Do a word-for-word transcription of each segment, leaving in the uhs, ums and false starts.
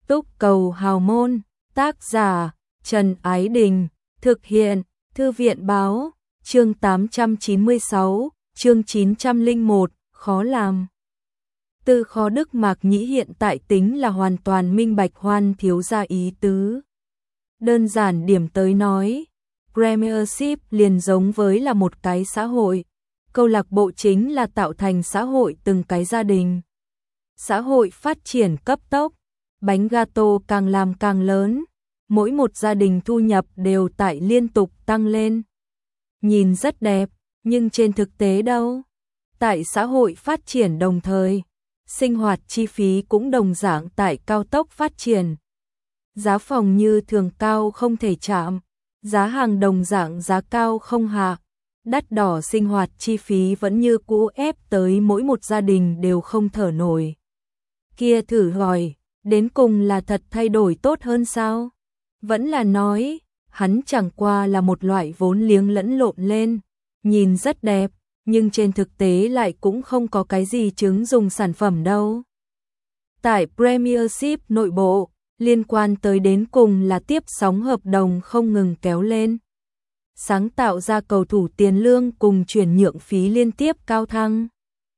Túc cầu hào môn, tác giả, Trần Ái Đình, thực hiện, Thư viện báo, chương tám trăm chín mươi sáu, chương chín trăm lẻ một, khó làm. Từ khó Đức Mạc Nhĩ hiện tại tính là hoàn toàn minh bạch Hoan thiếu gia ý tứ. Đơn giản điểm tới nói, Premiership liền giống với là một cái xã hội. Câu lạc bộ chính là tạo thành xã hội từng cái gia đình. Xã hội phát triển cấp tốc, bánh gato càng làm càng lớn, mỗi một gia đình thu nhập đều tại liên tục tăng lên. Nhìn rất đẹp, nhưng trên thực tế đâu? Tại xã hội phát triển đồng thời, sinh hoạt chi phí cũng đồng dạng tại cao tốc phát triển. Giá phòng như thường cao không thể chạm, giá hàng đồng dạng giá cao không hạ, đắt đỏ sinh hoạt chi phí vẫn như cũ ép tới mỗi một gia đình đều không thở nổi. Kia thử hỏi, đến cùng là thật thay đổi tốt hơn sao? Vẫn là nói, hắn chẳng qua là một loại vốn liếng lẫn lộn lên, nhìn rất đẹp, nhưng trên thực tế lại cũng không có cái gì chứng dùng sản phẩm đâu. Tại Premiership nội bộ, liên quan tới đến cùng là tiếp sóng hợp đồng không ngừng kéo lên. Sáng tạo ra cầu thủ tiền lương cùng chuyển nhượng phí liên tiếp cao thăng.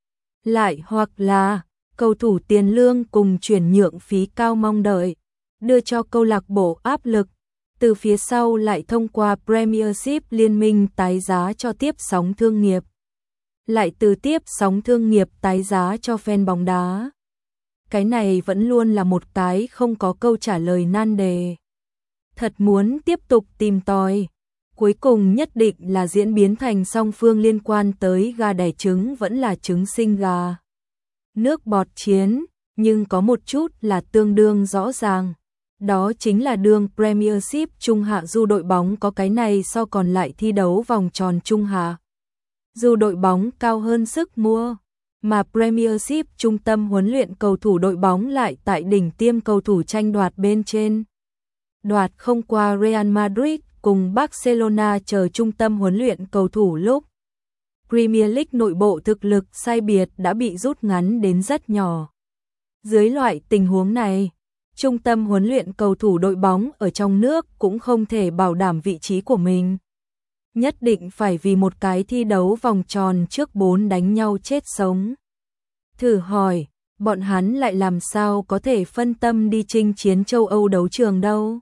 Lại hoặc là cầu thủ tiền lương cùng chuyển nhượng phí cao mong đợi, đưa cho câu lạc bộ áp lực, từ phía sau lại thông qua Premiership liên minh tái giá cho tiếp sóng thương nghiệp. Lại từ tiếp sóng thương nghiệp tái giá cho fan bóng đá. Cái này vẫn luôn là một cái không có câu trả lời nan đề. Thật muốn tiếp tục tìm tòi, cuối cùng nhất định là diễn biến thành song phương liên quan tới gà đẻ trứng vẫn là trứng sinh gà. Nước bọt chiến, nhưng có một chút là tương đương rõ ràng. Đó chính là đường Premiership Trung Hạ dù đội bóng có cái này so còn lại thi đấu vòng tròn Trung Hạ. Dù đội bóng cao hơn sức mua, mà Premiership trung tâm huấn luyện cầu thủ đội bóng lại tại đỉnh tiêm cầu thủ tranh đoạt bên trên. Đoạt không qua Real Madrid cùng Barcelona chờ trung tâm huấn luyện cầu thủ lúc. Premier League nội bộ thực lực sai biệt đã bị rút ngắn đến rất nhỏ. Dưới loại tình huống này, trung tâm huấn luyện cầu thủ đội bóng ở trong nước cũng không thể bảo đảm vị trí của mình. Nhất định phải vì một cái thi đấu vòng tròn trước bốn đánh nhau chết sống. Thử hỏi, bọn hắn lại làm sao có thể phân tâm đi chinh chiến châu Âu đấu trường đâu?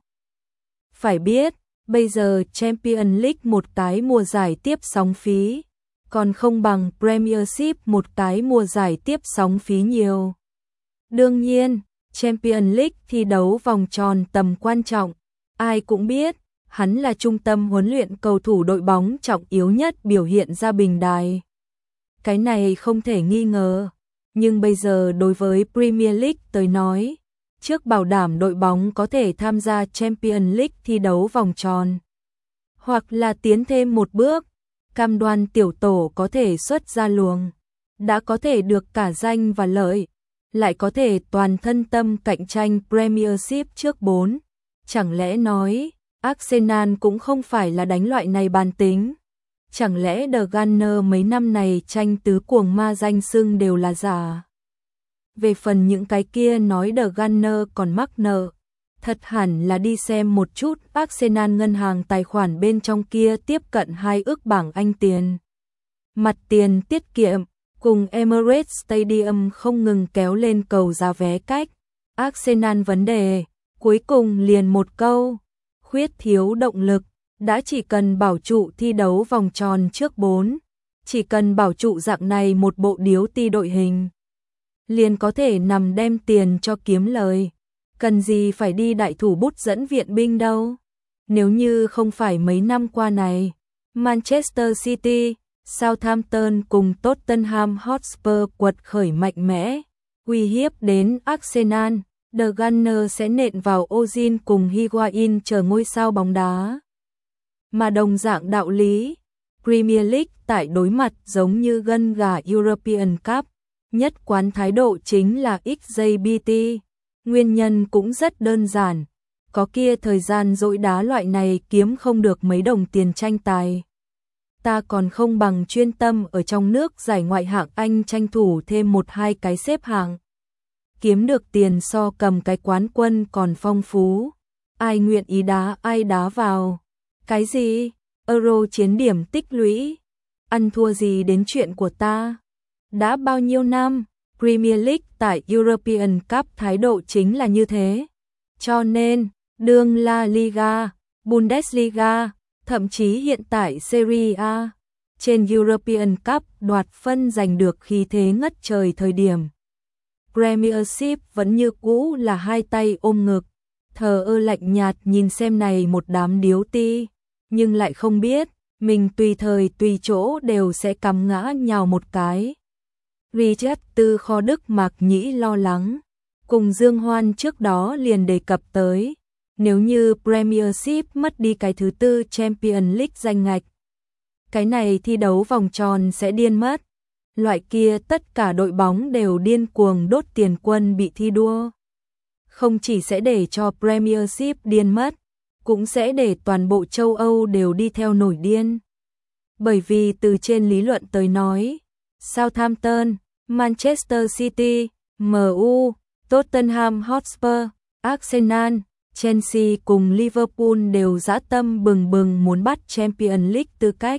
Phải biết, bây giờ Champions League một cái mùa giải tiếp sóng phí, còn không bằng Premiership một cái mùa giải tiếp sóng phí nhiều. Đương nhiên, Champions League thi đấu vòng tròn tầm quan trọng, ai cũng biết, hắn là trung tâm huấn luyện cầu thủ đội bóng trọng yếu nhất biểu hiện ra bình đài. Cái này không thể nghi ngờ, nhưng bây giờ đối với Premier League tới nói, trước bảo đảm đội bóng có thể tham gia Champions League thi đấu vòng tròn, hoặc là tiến thêm một bước, cam đoan tiểu tổ có thể xuất ra luồng, đã có thể được cả danh và lợi, lại có thể toàn thân tâm cạnh tranh Premiership trước bốn. Chẳng lẽ nói, Arsenal cũng không phải là đánh loại này bàn tính? Chẳng lẽ The Gunners mấy năm này tranh tứ cuồng ma danh xưng đều là giả? Về phần những cái kia nói The Gunners còn mắc nợ, thật hẳn là đi xem một chút Arsenal ngân hàng tài khoản bên trong kia tiếp cận hai ước bảng Anh tiền. Mặt tiền tiết kiệm, cùng Emirates Stadium không ngừng kéo lên cầu giá vé cách. Arsenal vấn đề, cuối cùng liền một câu, khuyết thiếu động lực, đã chỉ cần bảo trụ thi đấu vòng tròn trước bốn, chỉ cần bảo trụ dạng này một bộ điếu ti đội hình, liền có thể nằm đem tiền cho kiếm lời. Cần gì phải đi đại thủ bút dẫn viện binh đâu. Nếu như không phải mấy năm qua này, Manchester City, Southampton cùng Tottenham Hotspur quật khởi mạnh mẽ, uy hiếp đến Arsenal, The Gunners sẽ nện vào Ozil cùng Higuain chờ ngôi sao bóng đá. Mà đồng dạng đạo lý, Premier League tại đối mặt giống như gân gà European Cup, nhất quán thái độ chính là ích giây bê tê. Nguyên nhân cũng rất đơn giản, có kia thời gian dỗi đá loại này kiếm không được mấy đồng tiền tranh tài. Ta còn không bằng chuyên tâm ở trong nước giải ngoại hạng Anh tranh thủ thêm một hai cái xếp hạng. kiếm được tiền so cầm cái quán quân còn phong phú. Ai nguyện ý đá ai đá vào. Cái gì? Euro chiến điểm tích lũy. Ăn thua gì đến chuyện của ta? Đã bao nhiêu năm, Premier League tại European Cup thái độ chính là như thế. Cho nên, đương La Liga, Bundesliga, thậm chí hiện tại Serie A, trên European Cup đoạt phân giành được khí thế ngất trời thời điểm. Premiership vẫn như cũ là hai tay ôm ngực, thờ ơ lạnh nhạt nhìn xem này một đám điếu ti, nhưng lại không biết, mình tùy thời tùy chỗ đều sẽ cắm ngã nhào một cái. Richard từ kho Đức Mạc Nhĩ lo lắng, cùng Dương Hoan trước đó liền đề cập tới, nếu như Premiership mất đi cái thứ tư Champions League danh ngạch, cái này thi đấu vòng tròn sẽ điên mất. Loại kia tất cả đội bóng đều điên cuồng đốt tiền quân bị thi đua. Không chỉ sẽ để cho Premiership điên mất, cũng sẽ để toàn bộ châu Âu đều đi theo nổi điên. Bởi vì từ trên lý luận tới nói, Southampton, Manchester City, em u, Tottenham Hotspur, Arsenal, Chelsea cùng Liverpool đều dã tâm bừng bừng muốn bắt Champions League tư cách.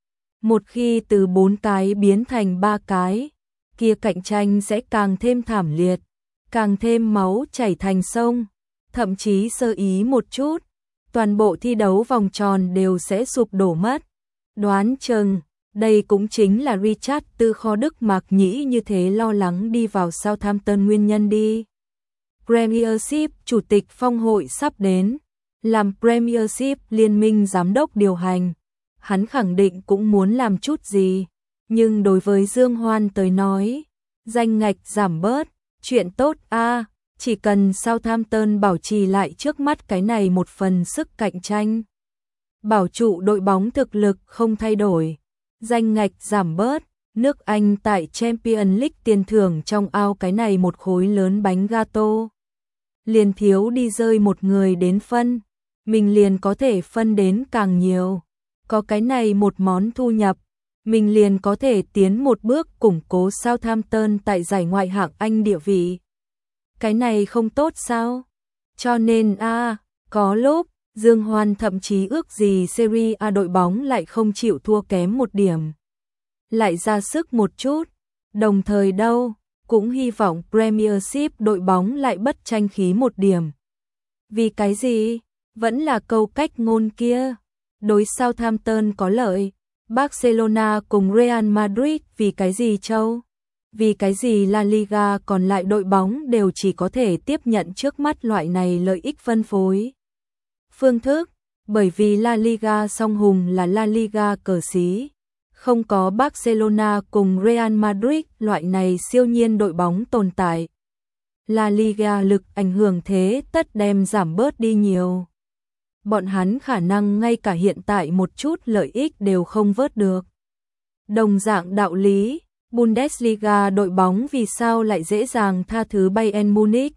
Một khi từ bốn cái biến thành ba cái, kia cạnh tranh sẽ càng thêm thảm liệt, càng thêm máu chảy thành sông, thậm chí sơ ý một chút, toàn bộ thi đấu vòng tròn đều sẽ sụp đổ mất. Đoán chừng, đây cũng chính là Richard từ kho Đức Mạc Nhĩ như thế lo lắng đi vào Southampton nguyên nhân đi. Premiership chủ tịch phong hội sắp đến, làm Premiership liên minh giám đốc điều hành. Hắn khẳng định cũng muốn làm chút gì, nhưng đối với Dương Hoan tới nói, danh ngạch giảm bớt, chuyện tốt a, à, chỉ cần Southampton bảo trì lại trước mắt cái này một phần sức cạnh tranh. Bảo trụ đội bóng thực lực không thay đổi, danh ngạch giảm bớt, nước Anh tại Champions League tiền thưởng trong ao cái này một khối lớn bánh gato. Liền thiếu đi rơi một người đến phân, mình liền có thể phân đến càng nhiều. Có cái này một món thu nhập, mình liền có thể tiến một bước củng cố Southampton tại giải ngoại hạng Anh địa vị. Cái này không tốt sao? Cho nên a, à, có lúc Dương Hoan thậm chí ước gì Serie A đội bóng lại không chịu thua kém một điểm, lại ra sức một chút. Đồng thời đâu, cũng hy vọng Premiership đội bóng lại bất tranh khí một điểm. Vì cái gì? Vẫn là câu cách ngôn kia. Đối Southampton có lợi, Barcelona cùng Real Madrid vì cái gì châu? Vì cái gì La Liga còn lại đội bóng đều chỉ có thể tiếp nhận trước mắt loại này lợi ích phân phối. Phương thức, bởi vì La Liga song hùng là La Liga cờ xí, không có Barcelona cùng Real Madrid loại này siêu nhiên đội bóng tồn tại. La Liga lực ảnh hưởng thế tất đem giảm bớt đi nhiều. Bọn hắn khả năng ngay cả hiện tại một chút lợi ích đều không vớt được. Đồng dạng đạo lý, Bundesliga đội bóng vì sao lại dễ dàng tha thứ Bayern Munich?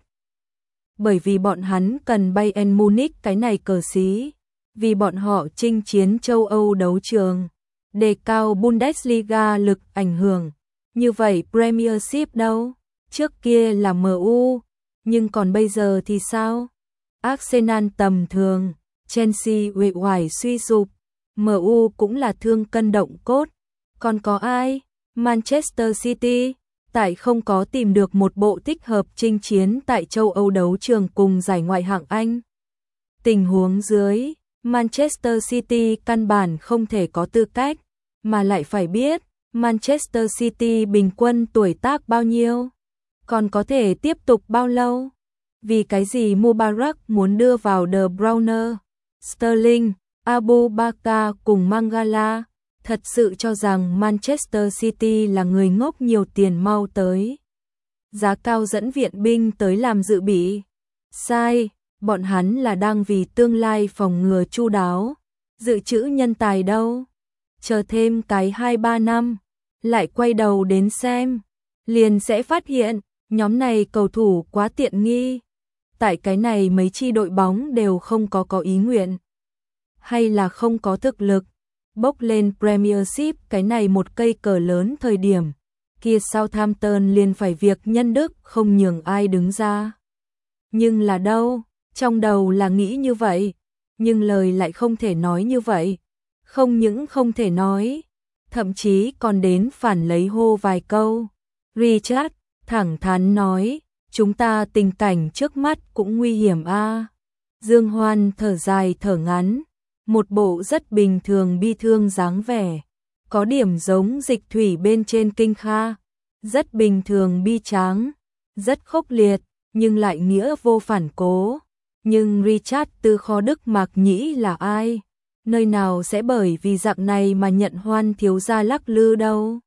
Bởi vì bọn hắn cần Bayern Munich cái này cờ xí, vì bọn họ chinh chiến châu Âu đấu trường, đề cao Bundesliga lực ảnh hưởng. Như vậy Premiership đâu? Trước kia là em u, nhưng còn bây giờ thì sao? Arsenal tầm thường, Chelsea uể oải suy sụp, em u cũng là thương cân động cốt. Còn có ai? Manchester City, tại không có tìm được một bộ thích hợp chinh chiến tại châu Âu đấu trường cùng giải ngoại hạng Anh. Tình huống dưới, Manchester City căn bản không thể có tư cách, mà lại phải biết, Manchester City bình quân tuổi tác bao nhiêu? Còn có thể tiếp tục bao lâu? Vì cái gì Mubarak muốn đưa vào De Bruyne, Sterling, Abu Bakar cùng Mangala? Thật sự cho rằng Manchester City là người ngốc nhiều tiền mau tới. Giá cao dẫn viện binh tới làm dự bị. Sai, bọn hắn là đang vì tương lai phòng ngừa chu đáo. Dự trữ nhân tài đâu? Chờ thêm cái hai ba năm, lại quay đầu đến xem. Liền sẽ phát hiện, nhóm này cầu thủ quá tiện nghi. Tại cái này mấy chi đội bóng đều không có có ý nguyện. Hay là không có thực lực. Bốc lên Premiership cái này một cây cờ lớn thời điểm, kia Southampton liền phải việc nhân đức không nhường ai đứng ra. Nhưng là đâu, trong đầu là nghĩ như vậy, nhưng lời lại không thể nói như vậy. Không những không thể nói, thậm chí còn đến phản lấy hô vài câu. Richard thẳng thắn nói, chúng ta tình cảnh trước mắt cũng nguy hiểm a. Dương Hoan thở dài thở ngắn, một bộ rất bình thường bi thương dáng vẻ, có điểm giống Dịch Thủy bên trên Kinh Kha, rất bình thường bi tráng, rất khốc liệt, nhưng lại nghĩa vô phản cố. Nhưng Richard Tư Kho Đức Mạc Nhĩ là ai? Nơi nào sẽ bởi vì dạng này mà nhận Hoan thiếu gia lắc lư đâu?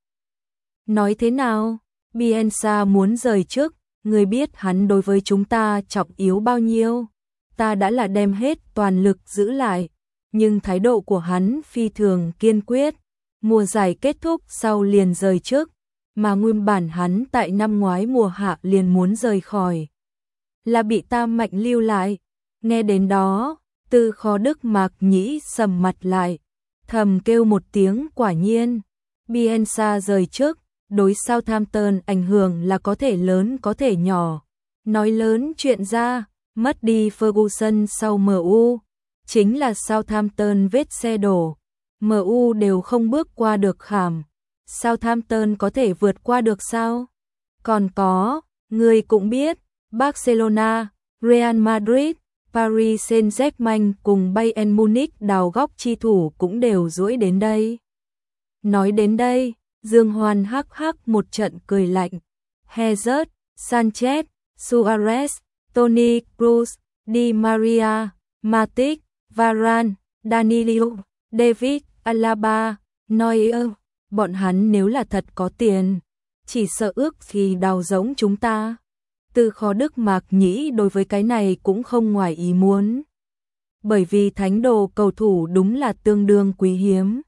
Nói thế nào? Bielsa muốn rời trước, người biết hắn đối với chúng ta trọng yếu bao nhiêu. Ta đã là đem hết toàn lực giữ lại, nhưng thái độ của hắn phi thường kiên quyết. Mùa giải kết thúc sau liền rời trước, mà nguyên bản hắn tại năm ngoái mùa hạ liền muốn rời khỏi. Là bị ta mạnh lưu lại. Nghe đến đó, Tư Kho Đức Mạc Nhĩ sầm mặt lại, thầm kêu một tiếng quả nhiên. Bielsa rời trước, đối Southampton ảnh hưởng là có thể lớn có thể nhỏ. Nói lớn chuyện ra, mất đi Ferguson sau em u, chính là Southampton vết xe đổ. em u đều không bước qua được khảm, Southampton có thể vượt qua được sao? Còn có, người cũng biết, Barcelona, Real Madrid, Paris Saint-Germain cùng Bayern Munich đào góc chi thủ cũng đều duỗi đến đây. Nói đến đây, Dương Hoan hắc hắc một trận cười lạnh. Hazard, Sanchez, Suarez, Toni Kroos, Di Maria, Matic, Varane, Danilo, David, Alaba, Neuer, bọn hắn nếu là thật có tiền, chỉ sợ ước thì đào giống chúng ta. Tư Kho Đức Mạc Nhĩ đối với cái này cũng không ngoài ý muốn. Bởi vì thánh đồ cầu thủ đúng là tương đương quý hiếm.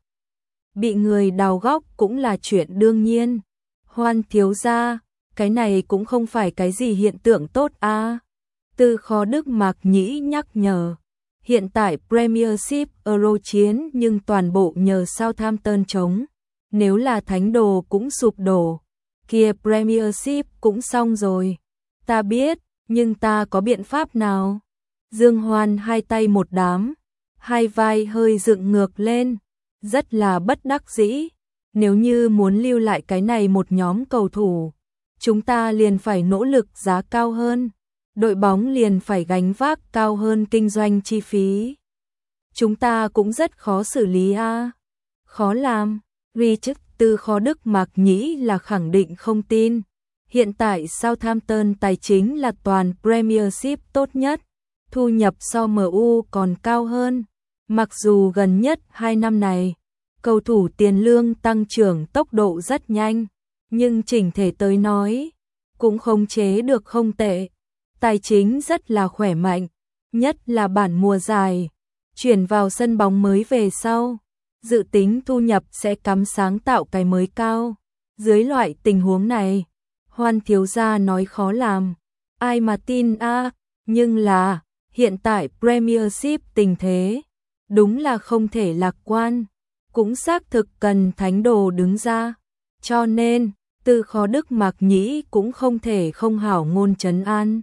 Bị người đào góc cũng là chuyện đương nhiên. Hoan thiếu gia, cái này cũng không phải cái gì hiện tượng tốt a. À. Tư Kho Đức Mạc Nhĩ nhắc nhở. Hiện tại Premiership Euro chiến nhưng toàn bộ nhờ Southampton chống. Nếu là thánh đồ cũng sụp đổ, kia Premiership cũng xong rồi. Ta biết, nhưng ta có biện pháp nào? Dương Hoan hai tay một đám, hai vai hơi dựng ngược lên, rất là bất đắc dĩ. Nếu như muốn lưu lại cái này một nhóm cầu thủ, chúng ta liền phải nỗ lực giá cao hơn. Đội bóng liền phải gánh vác cao hơn kinh doanh chi phí. Chúng ta cũng rất khó xử lý a. À. Khó làm. Richard Tư Kho Đức Mạc Nhĩ là khẳng định không tin. Hiện tại Southampton tài chính là toàn Premiership tốt nhất, thu nhập so em u còn cao hơn. Mặc dù gần nhất hai năm này, cầu thủ tiền lương tăng trưởng tốc độ rất nhanh, nhưng chỉnh thể tới nói, cũng khống chế được không tệ. Tài chính rất là khỏe mạnh, nhất là bản mùa giải, chuyển vào sân bóng mới về sau, dự tính thu nhập sẽ cắm sáng tạo cái mới cao. Dưới loại tình huống này, Hoan thiếu gia nói khó làm, ai mà tin a, à, nhưng là, hiện tại Premiership tình thế, đúng là không thể lạc quan, cũng xác thực cần thánh đồ đứng ra, cho nên, Tư Kho Đức Mạc Nhĩ cũng không thể không hảo ngôn trấn an.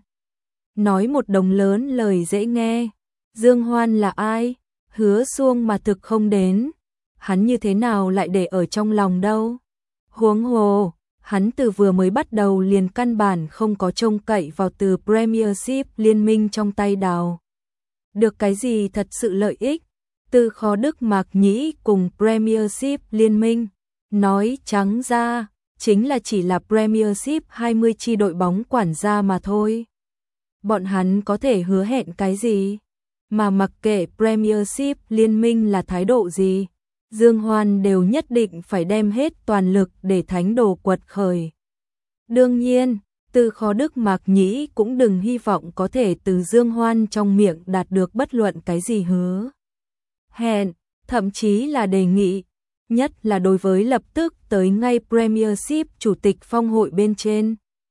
Nói một đồng lớn lời dễ nghe, Dương Hoan là ai, hứa xuông mà thực không đến, hắn như thế nào lại để ở trong lòng đâu. Huống hồ, hắn từ vừa mới bắt đầu liền căn bản không có trông cậy vào từ Premiership liên minh trong tay đào. Được cái gì thật sự lợi ích, Tư Kho Đức Mạc Nhĩ cùng Premiership liên minh, nói trắng ra, chính là chỉ là Premiership hai mươi chi đội bóng quản gia mà thôi. Bọn hắn có thể hứa hẹn cái gì, mà mặc kệ Premiership liên minh là thái độ gì, Dương Hoan đều nhất định phải đem hết toàn lực để thánh đồ quật khởi. Đương nhiên, Tư Kho Đức Mạc Nhĩ cũng đừng hy vọng có thể từ Dương Hoan trong miệng đạt được bất luận cái gì hứa hẹn, thậm chí là đề nghị, nhất là đối với lập tức tới ngay Premiership chủ tịch phong hội bên trên.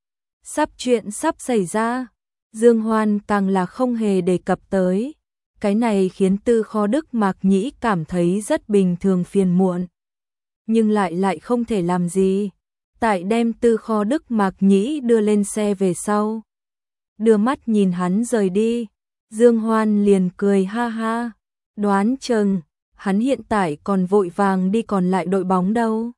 Sắp chuyện sắp xảy ra, Dương Hoan càng là không hề đề cập tới. Cái này khiến Tư Kho Đức Mạc Nhĩ cảm thấy rất bình thường phiền muộn. Nhưng lại lại không thể làm gì. Tại đem Tư Kho Đức Mạc Nhĩ đưa lên xe về sau. Đưa mắt nhìn hắn rời đi, Dương Hoan liền cười ha ha, đoán chừng hắn hiện tại còn vội vàng đi còn lại đội bóng đâu.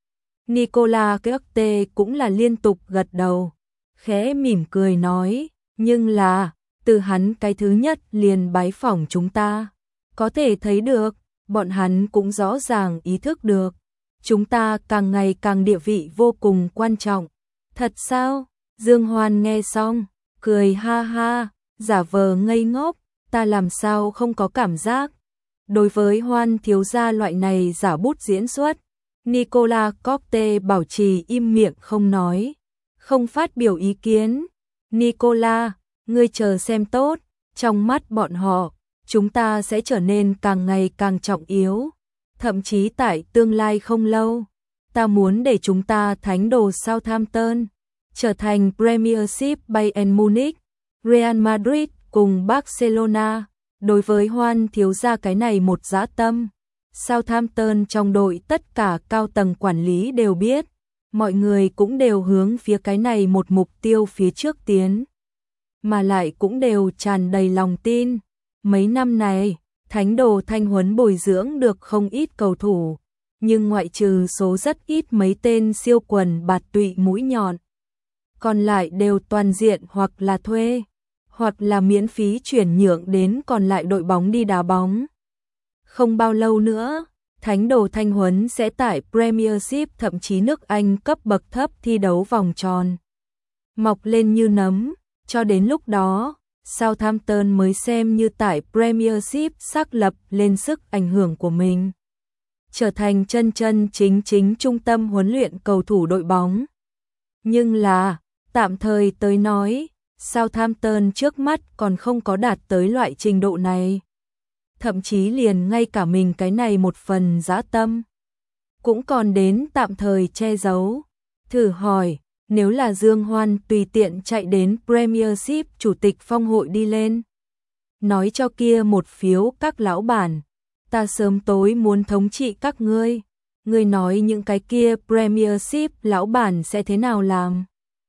Nicolas Cote cũng là liên tục gật đầu, khẽ mỉm cười nói, nhưng là, từ hắn cái thứ nhất liền bái phỏng chúng ta, có thể thấy được, bọn hắn cũng rõ ràng ý thức được, chúng ta càng ngày càng địa vị vô cùng quan trọng. Thật sao? Dương Hoan nghe xong, cười ha ha, giả vờ ngây ngốc, ta làm sao không có cảm giác. Đối với Hoan thiếu gia loại này giả bút diễn xuất, Nicolas Cote bảo trì im miệng không nói, không phát biểu ý kiến. Nicolas, ngươi chờ xem tốt, trong mắt bọn họ, chúng ta sẽ trở nên càng ngày càng trọng yếu. Thậm chí tại tương lai không lâu, ta muốn để chúng ta thánh đồ Southampton trở thành Premiership Bayern Munich, Real Madrid cùng Barcelona. Đối với Hoan thiếu gia cái này một dã tâm, Southampton trong đội tất cả cao tầng quản lý đều biết, mọi người cũng đều hướng phía cái này một mục tiêu phía trước tiến, mà lại cũng đều tràn đầy lòng tin. Mấy năm này, thánh đồ Thanh Huấn bồi dưỡng được không ít cầu thủ, nhưng ngoại trừ số rất ít mấy tên siêu quần bạt tụy mũi nhọn, còn lại đều toàn diện hoặc là thuê, hoặc là miễn phí chuyển nhượng đến còn lại đội bóng đi đá bóng. Không bao lâu nữa, thánh đồ Thanh Huấn sẽ tại Premiership thậm chí nước Anh cấp bậc thấp thi đấu vòng tròn, mọc lên như nấm, cho đến lúc đó, Southampton mới xem như tại Premiership xác lập lên sức ảnh hưởng của mình, trở thành chân chân chính chính trung tâm huấn luyện cầu thủ đội bóng. Nhưng là, tạm thời tới nói, Southampton trước mắt còn không có đạt tới loại trình độ này. Thậm chí liền ngay cả mình cái này một phần dã tâm, cũng còn đến tạm thời che giấu. Thử hỏi, nếu là Dương Hoan tùy tiện chạy đến Premiership chủ tịch phong hội đi lên, nói cho kia một phiếu các lão bản, ta sớm tối muốn thống trị các ngươi, ngươi nói những cái kia Premiership lão bản sẽ thế nào làm?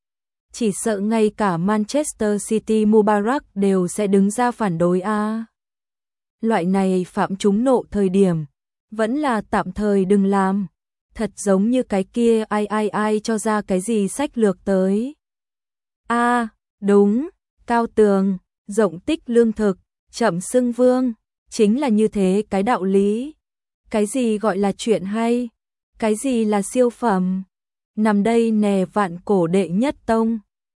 Chỉ sợ ngay cả Manchester City Mubarak đều sẽ đứng ra phản đối a. À. Loại này phạm chúng nộ thời điểm, vẫn là tạm thời đừng làm. Thật giống như cái kia ai ai ai cho ra cái gì sách lược tới. A, à, đúng, cao tường, rộng tích lương thực, chậm xưng vương, chính là như thế cái đạo lý. Cái gì gọi là chuyện hay, cái gì là siêu phẩm. Nằm đây nè vạn cổ đệ nhất tông.